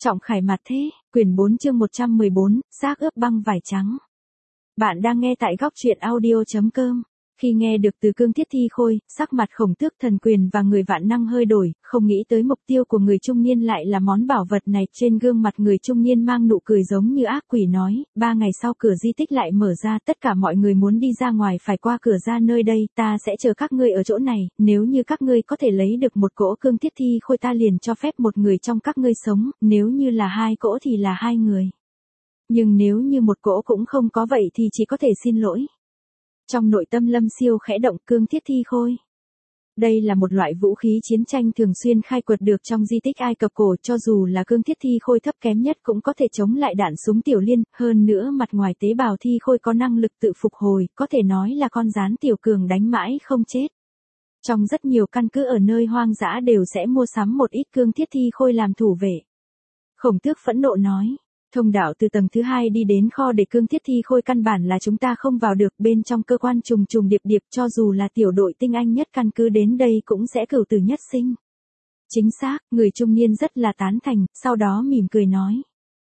Trọng Khải Mặt Thế, quyển 4 chương 114, xác ướp băng vải trắng. Bạn đang nghe tại góc truyện audio.com. Khi nghe được từ Cương Thiết Thi Khôi, sắc mặt Khổng Tước Thần Quyền và người Vạn Năng hơi đổi, không nghĩ tới mục tiêu của người trung niên lại là món bảo vật này. Trên gương mặt người trung niên mang nụ cười giống như ác quỷ nói, 3 ngày sau cửa di tích lại mở ra, tất cả mọi người muốn đi ra ngoài phải qua cửa ra nơi đây, ta sẽ chờ các ngươi ở chỗ này, nếu như các ngươi có thể lấy được một cỗ Cương Thiết Thi Khôi ta liền cho phép một người trong các ngươi sống, nếu như là 2 cỗ thì là 2 người. Nhưng nếu như một cỗ cũng không có vậy thì chỉ có thể xin lỗi. Trong nội tâm Lâm Siêu khẽ động. Cương Thiết Thi Khôi. Đây là một loại vũ khí chiến tranh thường xuyên khai quật được trong di tích Ai Cập cổ, cho dù là Cương Thiết Thi Khôi thấp kém nhất cũng có thể chống lại đạn súng tiểu liên, hơn nữa mặt ngoài tế bào thi khôi có năng lực tự phục hồi, có thể nói là con gián tiểu cường đánh mãi không chết. Trong rất nhiều căn cứ ở nơi hoang dã đều sẽ mua sắm một ít Cương Thiết Thi Khôi làm thủ vệ. Khổng Tước phẫn nộ nói. Thông đạo từ tầng thứ 2 đi đến kho để Cương Thiết Thi Khôi căn bản là chúng ta không vào được, bên trong cơ quan trùng trùng điệp điệp, cho dù là tiểu đội tinh anh nhất căn cứ đến đây cũng sẽ cửu tử nhất sinh. Chính xác, người trung niên rất là tán thành, sau đó mỉm cười nói.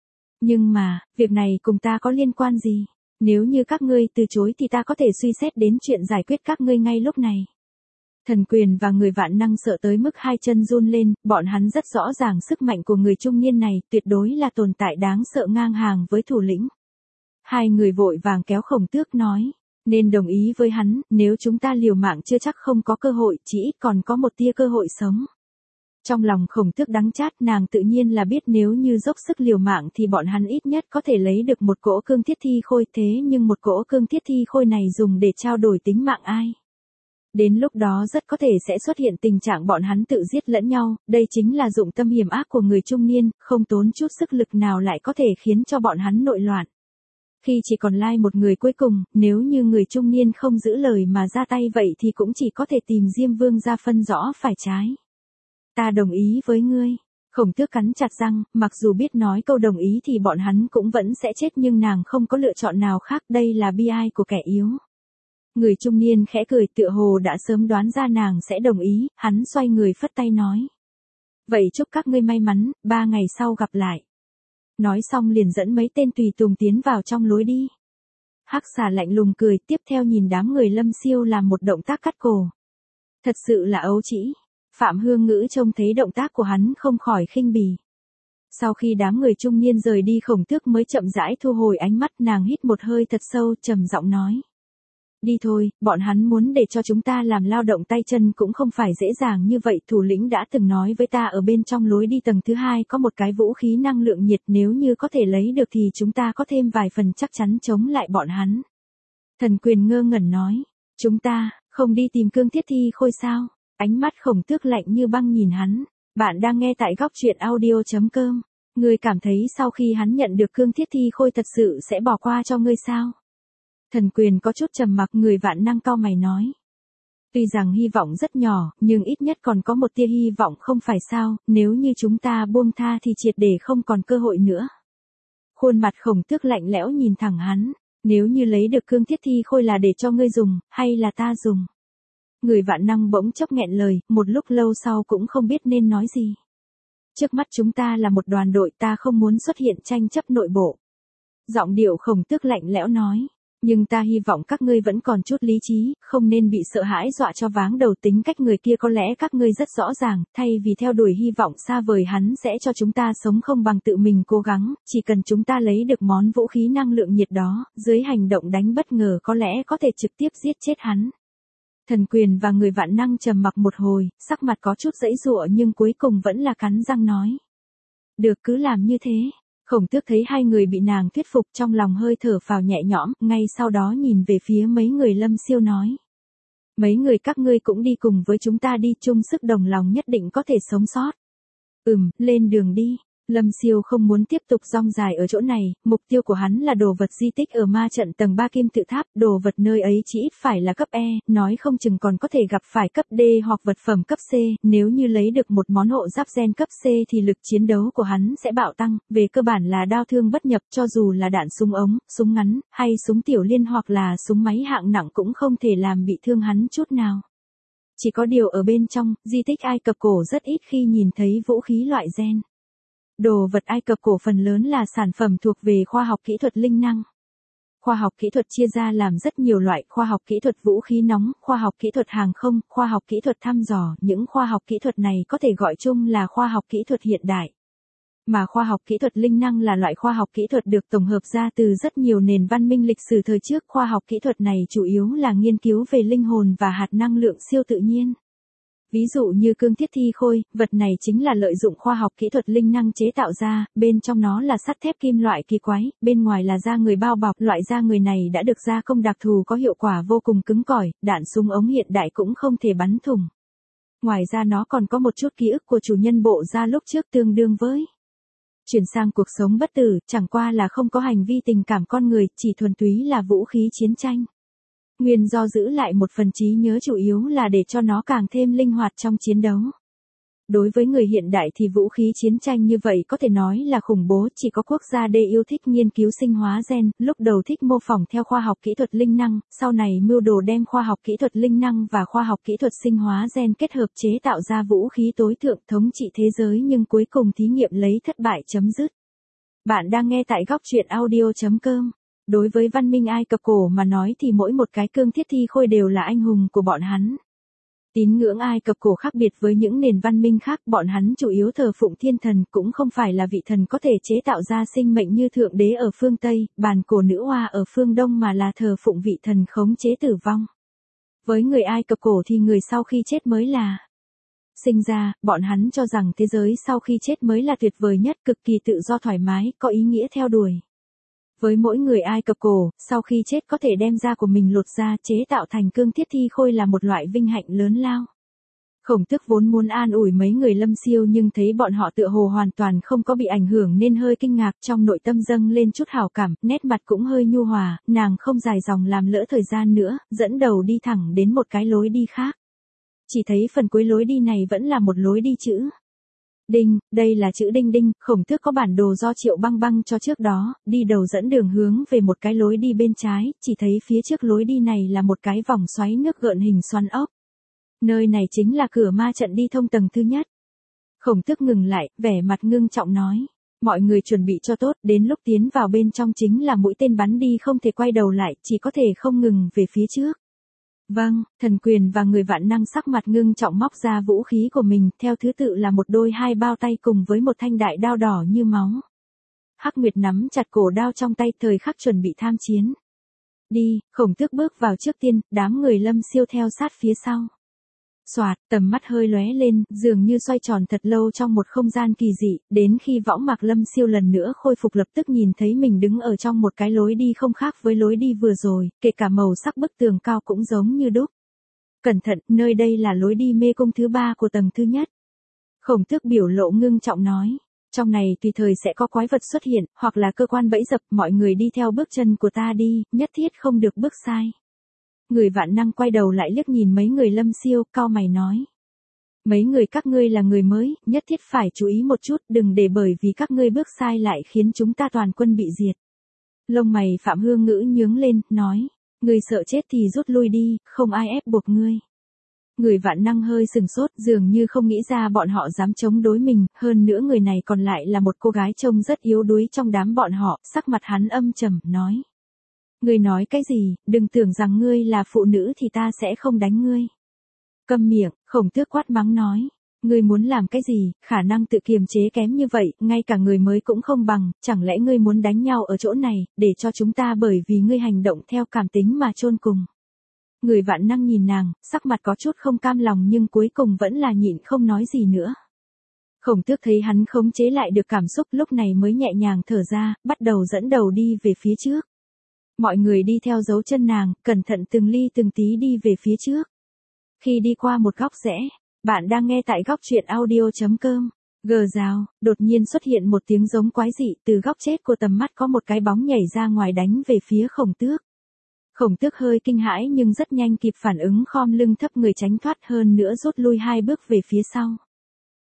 Nhưng mà, việc này cùng ta có liên quan gì? Nếu như các ngươi từ chối thì ta có thể suy xét đến chuyện giải quyết các ngươi ngay lúc này. Thần Quyền và người Vạn Năng sợ tới mức hai chân run lên, bọn hắn rất rõ ràng sức mạnh của người trung niên này, tuyệt đối là tồn tại đáng sợ ngang hàng với thủ lĩnh. Hai người vội vàng kéo Khổng Tước nói, nên đồng ý với hắn, nếu chúng ta liều mạng chưa chắc không có cơ hội, chỉ ít còn có một tia cơ hội sống. Trong lòng Khổng Tước đắng chát, nàng tự nhiên là biết nếu như dốc sức liều mạng thì bọn hắn ít nhất có thể lấy được một cỗ Cương Thiết Thi Khôi, thế nhưng một cỗ Cương Thiết Thi Khôi này dùng để trao đổi tính mạng ai? Đến lúc đó rất có thể sẽ xuất hiện tình trạng bọn hắn tự giết lẫn nhau, đây chính là dụng tâm hiểm ác của người trung niên, không tốn chút sức lực nào lại có thể khiến cho bọn hắn nội loạn. Khi chỉ còn lại một người cuối cùng, nếu như người trung niên không giữ lời mà ra tay vậy thì cũng chỉ có thể tìm Diêm Vương ra phân rõ phải trái. Ta đồng ý với ngươi. Khổng Tước cắn chặt răng, mặc dù biết nói câu đồng ý thì bọn hắn cũng vẫn sẽ chết nhưng nàng không có lựa chọn nào khác, đây là bi ai của kẻ yếu. Người trung niên khẽ cười, tựa hồ đã sớm đoán ra nàng sẽ đồng ý, hắn xoay người phất tay nói. Vậy chúc các ngươi may mắn, 3 ngày sau gặp lại. Nói xong liền dẫn mấy tên tùy tùng tiến vào trong lối đi. Hắc Xà lạnh lùng cười, tiếp theo nhìn đám người Lâm Siêu làm một động tác cắt cổ. Thật sự là ấu trĩ. Phạm Hương Ngữ trông thấy động tác của hắn không khỏi khinh bỉ. Sau khi đám người trung niên rời đi, Khổng Tước mới chậm rãi thu hồi ánh mắt, nàng hít một hơi thật sâu, trầm giọng nói. Đi thôi, bọn hắn muốn để cho chúng ta làm lao động tay chân cũng không phải dễ dàng như vậy, thủ lĩnh đã từng nói với ta ở bên trong lối đi tầng thứ 2 có một cái vũ khí năng lượng nhiệt, nếu như có thể lấy được thì chúng ta có thêm vài phần chắc chắn chống lại bọn hắn. Thần Quyền ngơ ngẩn nói, chúng ta, không đi tìm Cương Thiết Thi Khôi sao? Ánh mắt Khổng Tước lạnh như băng nhìn hắn. Bạn đang nghe tại góc truyện audio.com. Ngươi cảm thấy sau khi hắn nhận được Cương Thiết Thi Khôi thật sự sẽ bỏ qua cho ngươi sao? Thần Quyền có chút trầm mặc, người Vạn Năng cau mày nói. Tuy rằng hy vọng rất nhỏ, nhưng ít nhất còn có một tia hy vọng không phải sao, nếu như chúng ta buông tha thì triệt để không còn cơ hội nữa. Khuôn mặt Khổng Tước lạnh lẽo nhìn thẳng hắn, nếu như lấy được Cương Thiết Thi Khôi là để cho ngươi dùng, hay là ta dùng? Người Vạn Năng bỗng chốc nghẹn lời, một lúc lâu sau cũng không biết nên nói gì. Trước mắt chúng ta là một đoàn đội, ta không muốn xuất hiện tranh chấp nội bộ. Giọng điệu Khổng Tước lạnh lẽo nói. Nhưng ta hy vọng các ngươi vẫn còn chút lý trí, không nên bị sợ hãi dọa cho váng đầu, tính cách người kia có lẽ các ngươi rất rõ ràng, thay vì theo đuổi hy vọng xa vời hắn sẽ cho chúng ta sống không bằng tự mình cố gắng, chỉ cần chúng ta lấy được món vũ khí năng lượng nhiệt đó, dưới hành động đánh bất ngờ có lẽ có thể trực tiếp giết chết hắn. Thần Quyền và người Vạn Năng trầm mặc một hồi, sắc mặt có chút giãy giụa nhưng cuối cùng vẫn là cắn răng nói. Được, cứ làm như thế. Khổng Tước thấy hai người bị nàng thuyết phục, trong lòng hơi thở phào nhẹ nhõm, ngay sau đó nhìn về phía mấy người Lâm Siêu nói. Mấy người các ngươi cũng đi cùng với chúng ta đi, chung sức đồng lòng nhất định có thể sống sót. Lên đường đi. Lâm Siêu không muốn tiếp tục rong dài ở chỗ này, mục tiêu của hắn là đồ vật di tích ở ma trận tầng 3 kim tự tháp, đồ vật nơi ấy chỉ ít phải là cấp E, nói không chừng còn có thể gặp phải cấp D hoặc vật phẩm cấp C, nếu như lấy được một món hộ giáp gen cấp C thì lực chiến đấu của hắn sẽ bạo tăng, về cơ bản là đao thương bất nhập, cho dù là đạn súng ống, súng ngắn, hay súng tiểu liên hoặc là súng máy hạng nặng cũng không thể làm bị thương hắn chút nào. Chỉ có điều ở bên trong, di tích Ai Cập cổ rất ít khi nhìn thấy vũ khí loại gen. Đồ vật Ai Cập cổ phần lớn là sản phẩm thuộc về khoa học kỹ thuật linh năng. Khoa học kỹ thuật chia ra làm rất nhiều loại: khoa học kỹ thuật vũ khí nóng, khoa học kỹ thuật hàng không, khoa học kỹ thuật thăm dò. Những khoa học kỹ thuật này có thể gọi chung là khoa học kỹ thuật hiện đại. Mà khoa học kỹ thuật linh năng là loại khoa học kỹ thuật được tổng hợp ra từ rất nhiều nền văn minh lịch sử thời trước. Khoa học kỹ thuật này chủ yếu là nghiên cứu về linh hồn và hạt năng lượng siêu tự nhiên. Ví dụ như cương thiết thi khôi, vật này chính là lợi dụng khoa học kỹ thuật linh năng chế tạo ra, bên trong nó là sắt thép kim loại kỳ quái, bên ngoài là da người bao bọc. Loại da người này đã được gia công đặc thù có hiệu quả vô cùng cứng cỏi, đạn súng ống hiện đại cũng không thể bắn thủng. Ngoài ra nó còn có một chút ký ức của chủ nhân bộ da lúc trước tương đương với chuyển sang cuộc sống bất tử, chẳng qua là không có hành vi tình cảm con người, chỉ thuần túy là vũ khí chiến tranh. Nguyên do giữ lại một phần trí nhớ chủ yếu là để cho nó càng thêm linh hoạt trong chiến đấu. Đối với người hiện đại thì vũ khí chiến tranh như vậy có thể nói là khủng bố, chỉ có quốc gia D yêu thích nghiên cứu sinh hóa gen, lúc đầu thích mô phỏng theo khoa học kỹ thuật linh năng, sau này mưu đồ đem khoa học kỹ thuật linh năng và khoa học kỹ thuật sinh hóa gen kết hợp chế tạo ra vũ khí tối thượng thống trị thế giới, nhưng cuối cùng thí nghiệm lấy thất bại chấm dứt. Bạn đang nghe tại góc truyện audio.com. Đối với văn minh Ai Cập cổ mà nói thì mỗi một cái cương thiết thi khôi đều là anh hùng của bọn hắn. Tín ngưỡng Ai Cập cổ khác biệt với những nền văn minh khác, bọn hắn chủ yếu thờ phụng thiên thần, cũng không phải là vị thần có thể chế tạo ra sinh mệnh như thượng đế ở phương Tây, bàn cổ nữ hoa ở phương Đông, mà là thờ phụng vị thần khống chế tử vong. Với người Ai Cập cổ thì người sau khi chết mới là sinh ra, bọn hắn cho rằng thế giới sau khi chết mới là tuyệt vời nhất, cực kỳ tự do thoải mái, có ý nghĩa theo đuổi. Với mỗi người Ai Cập cổ, sau khi chết có thể đem da của mình lột ra chế tạo thành cương thiết thi khôi là một loại vinh hạnh lớn lao. Khổng Tước vốn muốn an ủi mấy người lâm siêu nhưng thấy bọn họ tựa hồ hoàn toàn không có bị ảnh hưởng nên hơi kinh ngạc, trong nội tâm dâng lên chút hảo cảm, nét mặt cũng hơi nhu hòa, nàng không dài dòng làm lỡ thời gian nữa, dẫn đầu đi thẳng đến một cái lối đi khác. Chỉ thấy phần cuối lối đi này vẫn là một lối đi chữ đinh, đây là chữ đinh đinh. Khổng Tước có bản đồ do Triệu Băng Băng cho trước đó, đi đầu dẫn đường hướng về một cái lối đi bên trái, chỉ thấy phía trước lối đi này là một cái vòng xoáy nước gợn hình xoắn ốc. Nơi này chính là cửa ma trận đi thông tầng thứ nhất. Khổng Tước ngừng lại, vẻ mặt ngưng trọng nói: mọi người chuẩn bị cho tốt, đến lúc tiến vào bên trong chính là mũi tên bắn đi không thể quay đầu lại, chỉ có thể không ngừng về phía trước. Vâng, Thần Quyền và người vạn năng sắc mặt ngưng trọng móc ra vũ khí của mình, theo thứ tự là một đôi hai bao tay cùng với một thanh đại đao đỏ như máu. Hắc Nguyệt nắm chặt cổ đao trong tay, thời khắc chuẩn bị tham chiến. Đi, Khổng Tước bước vào trước tiên, đám người lâm siêu theo sát phía sau. Soạt, tầm mắt hơi lóe lên, dường như xoay tròn thật lâu trong một không gian kỳ dị, đến khi võng mạc lâm siêu lần nữa khôi phục lập tức nhìn thấy mình đứng ở trong một cái lối đi không khác với lối đi vừa rồi, kể cả màu sắc bức tường cao cũng giống như đúc. Cẩn thận, nơi đây là lối đi mê cung thứ 3 của tầng thứ nhất. Khổng Tước biểu lộ ngưng trọng nói. Trong này tùy thời sẽ có quái vật xuất hiện, hoặc là cơ quan bẫy dập, mọi người đi theo bước chân của ta đi, nhất thiết không được bước sai. Người vạn năng quay đầu lại liếc nhìn mấy người lâm siêu, cau mày nói. Mấy người các ngươi là người mới, nhất thiết phải chú ý một chút, đừng để bởi vì các ngươi bước sai lại khiến chúng ta toàn quân bị diệt. Lông mày Phạm Hương Ngữ nhướng lên, nói. Ngươi sợ chết thì rút lui đi, không ai ép buộc ngươi. Người vạn năng hơi sừng sốt, dường như không nghĩ ra bọn họ dám chống đối mình, hơn nữa người này còn lại là một cô gái trông rất yếu đuối trong đám bọn họ, sắc mặt hắn âm trầm, nói. Ngươi nói cái gì, đừng tưởng rằng ngươi là phụ nữ thì ta sẽ không đánh ngươi. Câm miệng, Khổng Tước quát mắng nói. Ngươi muốn làm cái gì, khả năng tự kiềm chế kém như vậy, ngay cả người mới cũng không bằng, chẳng lẽ ngươi muốn đánh nhau ở chỗ này, để cho chúng ta bởi vì ngươi hành động theo cảm tính mà chôn cùng. Người vạn năng nhìn nàng, sắc mặt có chút không cam lòng nhưng cuối cùng vẫn là nhịn không nói gì nữa. Khổng Tước thấy hắn khống chế lại được cảm xúc lúc này mới nhẹ nhàng thở ra, bắt đầu dẫn đầu đi về phía trước. Mọi người đi theo dấu chân nàng, cẩn thận từng ly từng tí đi về phía trước. Khi đi qua một góc rẽ, bạn đang nghe tại góc truyện audio.com. Gờ rào, đột nhiên xuất hiện một tiếng giống quái dị, từ góc chết của tầm mắt có một cái bóng nhảy ra ngoài đánh về phía Khổng Tước. Khổng Tước hơi kinh hãi nhưng rất nhanh kịp phản ứng, khom lưng thấp người tránh thoát, hơn nữa rút lui 2 bước về phía sau.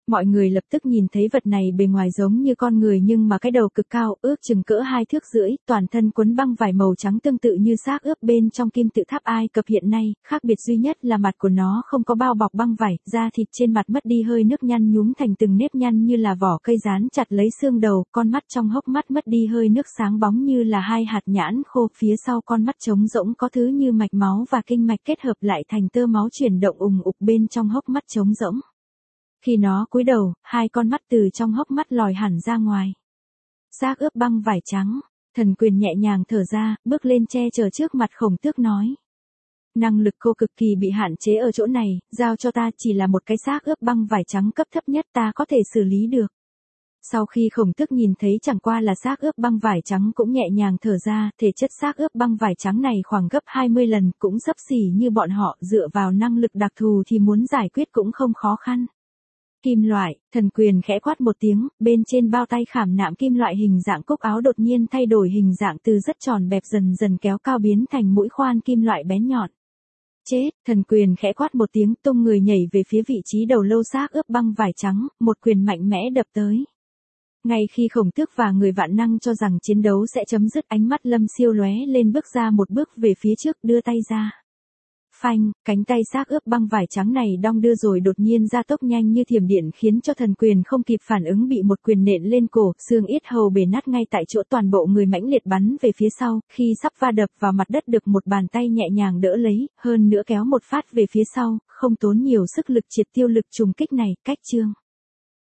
Mọi người lập tức nhìn thấy vật này bề ngoài giống như con người nhưng mà cái đầu cực cao, ước chừng cỡ 2 thước rưỡi, toàn thân quấn băng vải màu trắng tương tự như xác ướp bên trong kim tự tháp Ai Cập hiện nay, khác biệt duy nhất là mặt của nó không có bao bọc băng vải, da thịt trên mặt mất đi hơi nước nhăn nhúm thành từng nếp nhăn như là vỏ cây dán chặt lấy xương đầu, con mắt trong hốc mắt mất đi hơi nước sáng bóng như là hai hạt nhãn khô, phía sau con mắt trống rỗng có thứ như mạch máu và kinh mạch kết hợp lại thành tơ máu chuyển động ùng ục bên trong hốc mắt trống rỗng. Khi nó cúi đầu, hai con mắt từ trong hốc mắt lòi hẳn ra ngoài. Xác ướp băng vải trắng, Thần Quyền nhẹ nhàng thở ra, bước lên che chở trước mặt Khổng Tước nói. Năng lực cô cực kỳ bị hạn chế ở chỗ này, giao cho ta, chỉ là một cái xác ướp băng vải trắng cấp thấp nhất ta có thể xử lý được. Sau khi Khổng Tước nhìn thấy chẳng qua là xác ướp băng vải trắng cũng nhẹ nhàng thở ra, thể chất xác ướp băng vải trắng này khoảng gấp 20 lần, cũng xấp xỉ như bọn họ, dựa vào năng lực đặc thù thì muốn giải quyết cũng không khó khăn. Kim loại, Thần Quyền khẽ quát một tiếng, bên trên bao tay khảm nạm kim loại hình dạng cúc áo đột nhiên thay đổi hình dạng từ rất tròn bẹp dần dần kéo cao biến thành mũi khoan kim loại bén nhọn. Chết, Thần Quyền khẽ quát một tiếng, tung người nhảy về phía vị trí đầu lâu xác ướp băng vải trắng, một quyền mạnh mẽ đập tới. Ngay khi Khổng Tước và người vạn năng cho rằng chiến đấu sẽ chấm dứt, ánh mắt Lâm Siêu lóe lên, bước ra một bước về phía trước, đưa tay ra. Phanh, cánh tay xác ướp băng vải trắng này đong đưa rồi đột nhiên gia tốc nhanh như thiểm điện, khiến cho Thần Quyền không kịp phản ứng bị một quyền nện lên cổ, xương yết hầu bể nát ngay tại chỗ, toàn bộ người mãnh liệt bắn về phía sau, khi sắp va đập vào mặt đất được một bàn tay nhẹ nhàng đỡ lấy, hơn nữa kéo một phát về phía sau, không tốn nhiều sức lực triệt tiêu lực trùng kích này, cách chương.